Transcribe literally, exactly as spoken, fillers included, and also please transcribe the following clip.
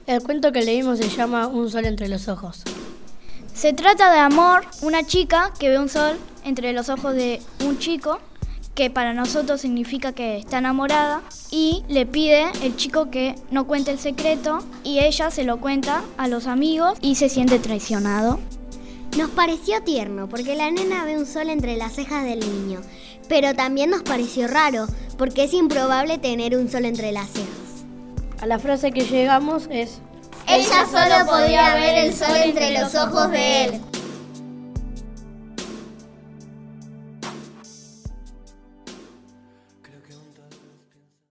El cuento que leímos se llama Un sol entre los ojos. Se trata de amor, una chica que ve un sol entre los ojos de un chico, que para nosotros significa que está enamorada, y le pide el chico que no cuente el secreto, y ella se lo cuenta a los amigos y se siente traicionado. Nos pareció tierno porque la nena ve un sol entre las cejas del niño, pero también nos pareció raro porque es improbable tener un sol entre las cejas. A la frase que llegamos es: ella solo podía ver el sol entre los ojos de él.